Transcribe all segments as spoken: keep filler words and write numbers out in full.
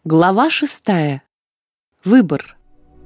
Глава шестая. Выбор.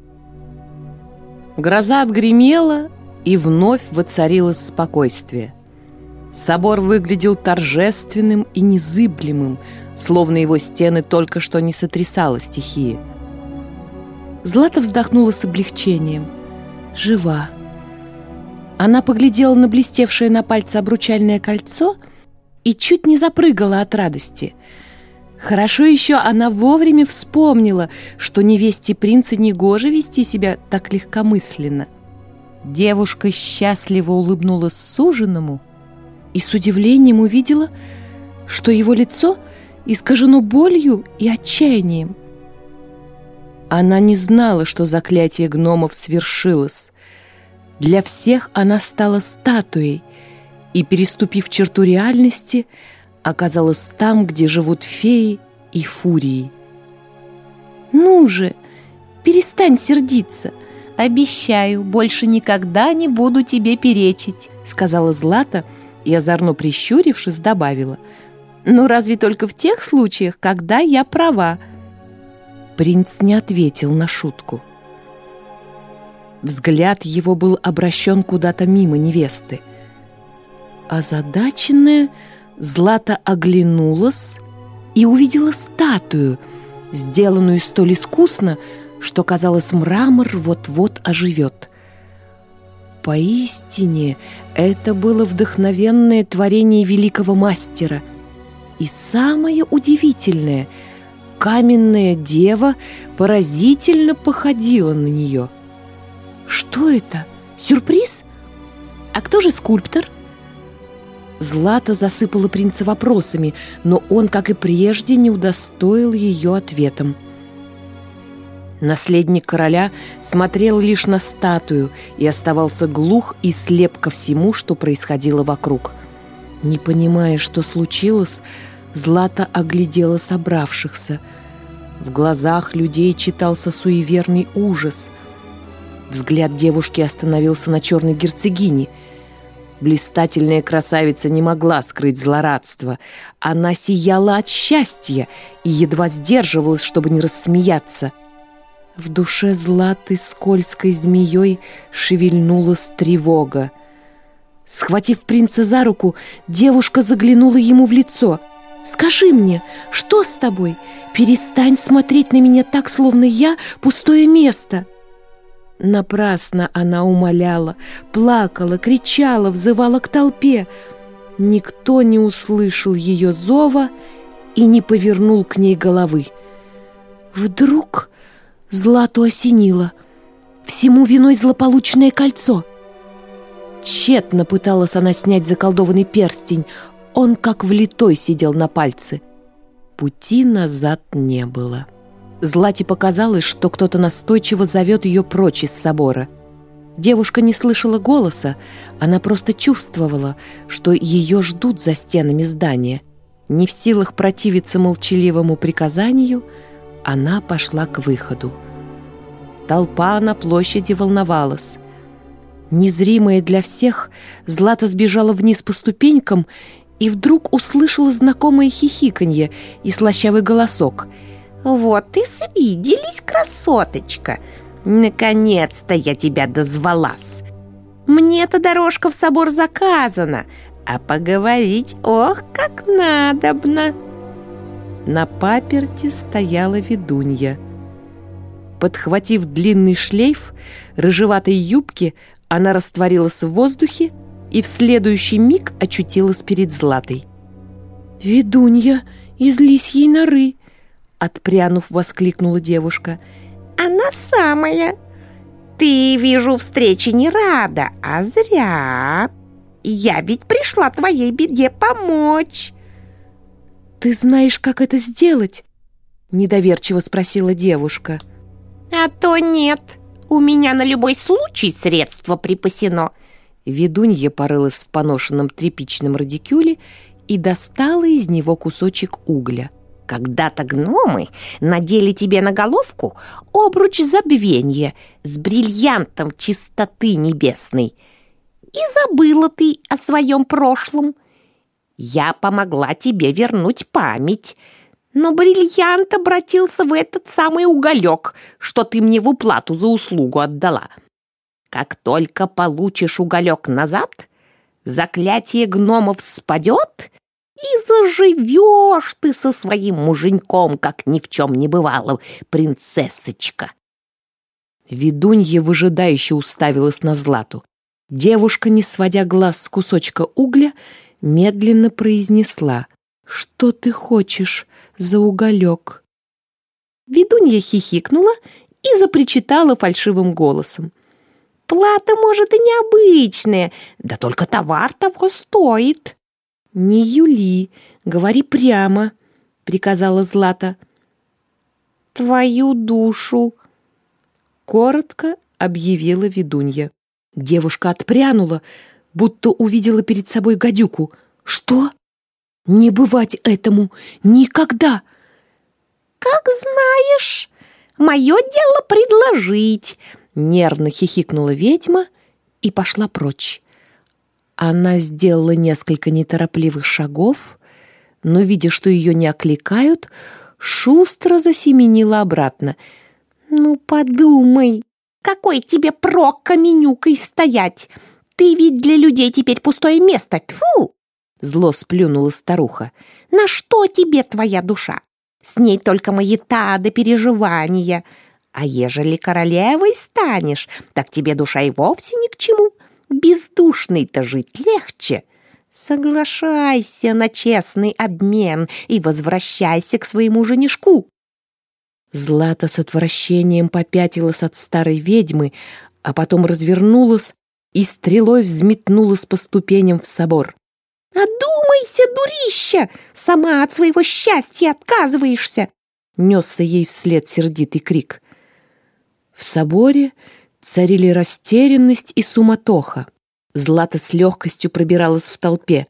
Гроза отгремела, и вновь воцарилось спокойствие. Собор выглядел торжественным и незыблемым, словно его стены только что не сотрясала стихия. Злата вздохнула с облегчением. Жива. Она поглядела на блестевшее на пальце обручальное кольцо и чуть не запрыгала от радости. Хорошо еще она вовремя вспомнила, что невесте принца негоже вести себя так легкомысленно. Девушка счастливо улыбнулась суженому и с удивлением увидела, что его лицо искажено болью и отчаянием. Она не знала, что заклятие гномов свершилось. Для всех она стала статуей и, переступив черту реальности, оказалась там, где живут феи и фурии. «Ну же, перестань сердиться. Обещаю, больше никогда не буду тебе перечить», сказала Злата и, озорно прищурившись, добавила: «Ну, разве только в тех случаях, когда я права». Принц не ответил на шутку. Взгляд его был обращен куда-то мимо невесты. Озадаченная, Злата оглянулась и увидела статую, сделанную столь искусно, что, казалось, мрамор вот-вот оживет. Поистине, это было вдохновенное творение великого мастера. И самое удивительное — каменная дева поразительно походила на нее. Что это? Сюрприз? А кто же скульптор? Злата засыпала принца вопросами, но он, как и прежде, не удостоил ее ответом. Наследник короля смотрел лишь на статую и оставался глух и слеп ко всему, что происходило вокруг. Не понимая, что случилось, Злата оглядела собравшихся. В глазах людей читался суеверный ужас. Взгляд девушки остановился на черной герцогине. Блистательная красавица не могла скрыть злорадство. Она сияла от счастья и едва сдерживалась, чтобы не рассмеяться. В душе Златы скользкой змеей шевельнулась тревога. Схватив принца за руку, девушка заглянула ему в лицо. «Скажи мне, что с тобой? Перестань смотреть на меня так, словно я пустое место». Напрасно она умоляла, плакала, кричала, взывала к толпе. Никто не услышал ее зова и не повернул к ней головы. Вдруг Злату осенило. Всему виной злополучное кольцо. Тщетно пыталась она снять заколдованный перстень. Он, как влитой, сидел на пальце. Пути назад не было. Злате показалось, что кто-то настойчиво зовет ее прочь из собора. Девушка не слышала голоса, она просто чувствовала, что ее ждут за стенами здания. Не в силах противиться молчаливому приказанию, она пошла к выходу. Толпа на площади волновалась. Незримая для всех, Злата сбежала вниз по ступенькам и вдруг услышала знакомое хихиканье и слащавый голосок. «Вот и свиделись, красоточка! Наконец-то я тебя дозвалась! Мне-то дорожка в собор заказана, а поговорить, ох, как надобно!» На паперти стояла ведунья. Подхватив длинный шлейф рыжеватой юбки, она растворилась в воздухе и в следующий миг очутилась перед Златой. «Ведунья из лисьей норы!» Отпрянув, воскликнула девушка. «Она самая! Ты, вижу, встрече не рада, а зря! Я ведь пришла твоей беде помочь!» «Ты знаешь, как это сделать?» Недоверчиво спросила девушка. «А то нет! У меня на любой случай средство припасено!» Ведунья порылась в поношенном тряпичном радикюле и достала из него кусочек угля. «Когда-то гномы надели тебе на головку обруч забвенья с бриллиантом чистоты небесной. И забыла ты о своем прошлом. Я помогла тебе вернуть память. Но бриллиант обратился в этот самый уголек, что ты мне в уплату за услугу отдала. Как только получишь уголек назад, заклятие гномов спадет, и заживешь ты со своим муженьком, как ни в чем не бывало, принцессочка. Ведунья выжидающе уставилась на Злату. Девушка, не сводя глаз с кусочка угля, медленно произнесла: «Что ты хочешь за уголек?» Ведунья хихикнула и запричитала фальшивым голосом: «Плата, может, и необычная, да только товар того стоит». «Не юли, говори прямо», — приказала Злата. «Твою душу», — коротко объявила ведунья. Девушка отпрянула, будто увидела перед собой гадюку. «Что? Не бывать этому! Никогда!» «Как знаешь, мое дело предложить», — нервно хихикнула ведьма и пошла прочь. Она сделала несколько неторопливых шагов, но, видя, что ее не окликают, шустро засеменила обратно. «Ну, подумай, какой тебе прок каменюкой стоять? Ты ведь для людей теперь пустое место, тьфу!» Зло сплюнула старуха. «На что тебе твоя душа? С ней только маята да переживания. А ежели королевой станешь, так тебе душа и вовсе ни к чему. Бездушной-то жить легче. Соглашайся на честный обмен и возвращайся к своему женишку». Злата с отвращением попятилась от старой ведьмы, а потом развернулась и стрелой взметнулась по ступеням в собор. «Одумайся, дурища! Сама от своего счастья отказываешься!» Несся ей вслед сердитый крик. В соборе царили растерянность и суматоха. Злата с легкостью пробиралась в толпе.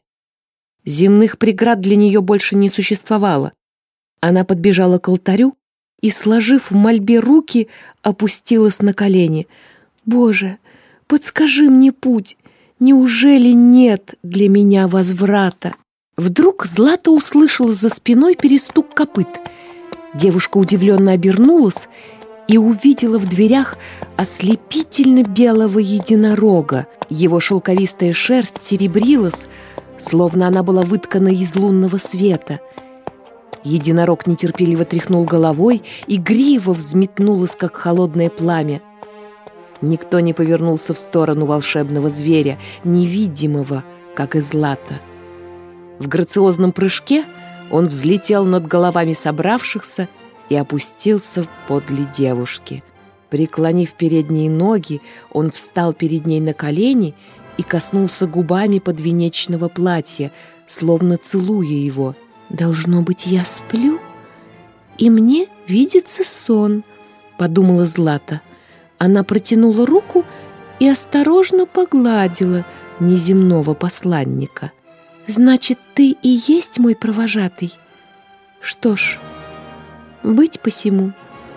Земных преград для нее больше не существовало. Она подбежала к алтарю и, сложив в мольбе руки, опустилась на колени. «Боже, подскажи мне путь! Неужели нет для меня возврата?» Вдруг Злата услышала за спиной перестук копыт. Девушка удивленно обернулась и увидела в дверях ослепительно белого единорога. Его шелковистая шерсть серебрилась, словно она была выткана из лунного света. Единорог нетерпеливо тряхнул головой, и грива взметнулась, как холодное пламя. Никто не повернулся в сторону волшебного зверя, невидимого, как и Злата. В грациозном прыжке он взлетел над головами собравшихся и опустился подле девушки. Преклонив передние ноги, он встал перед ней на колени и коснулся губами подвенечного платья, словно целуя его. «Должно быть, я сплю, и мне видится сон», — подумала Злата. Она протянула руку и осторожно погладила неземного посланника. «Значит, ты и есть мой провожатый? Что ж, быть посему».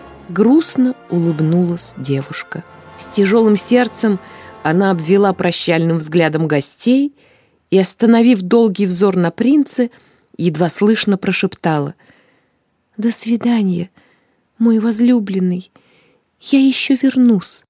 Грустно улыбнулась девушка. С тяжелым сердцем она обвела прощальным взглядом гостей и, остановив долгий взор на принце, едва слышно прошептала: «До свидания, мой возлюбленный, я еще вернусь».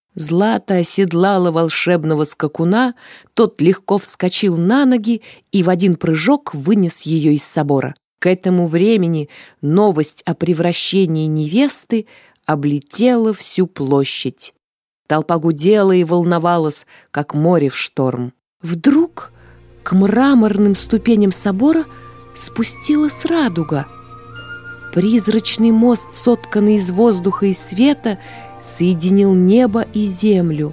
Злата оседлала волшебного скакуна, тот легко вскочил на ноги и в один прыжок вынес ее из собора. К этому времени новость о превращении невесты облетела всю площадь. Толпа гудела и волновалась, как море в шторм. Вдруг к мраморным ступеням собора спустилась радуга. Призрачный мост, сотканный из воздуха и света, соединил небо и землю.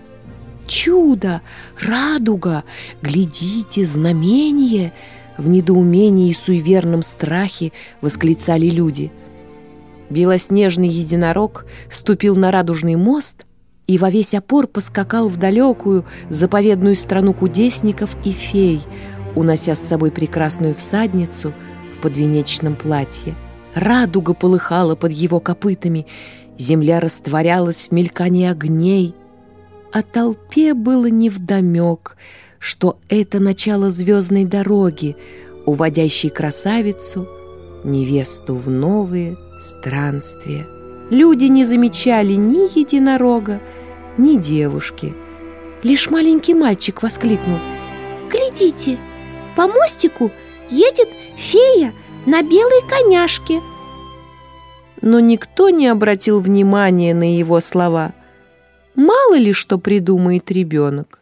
«Чудо! Радуга! Глядите, знамение!» В недоумении и суеверном страхе восклицали люди. Белоснежный единорог ступил на радужный мост и во весь опор поскакал в далекую заповедную страну кудесников и фей, унося с собой прекрасную всадницу в подвенечном платье. Радуга полыхала под его копытами, земля растворялась в мелькании огней, а толпе было невдомек, что это начало звездной дороги, уводящей красавицу невесту в новые странствия. Люди не замечали ни единорога, ни девушки. Лишь маленький мальчик воскликнул: «Глядите, по мостику едет фея на белой коняшке!» Но никто не обратил внимания на его слова. Мало ли что придумает ребенок.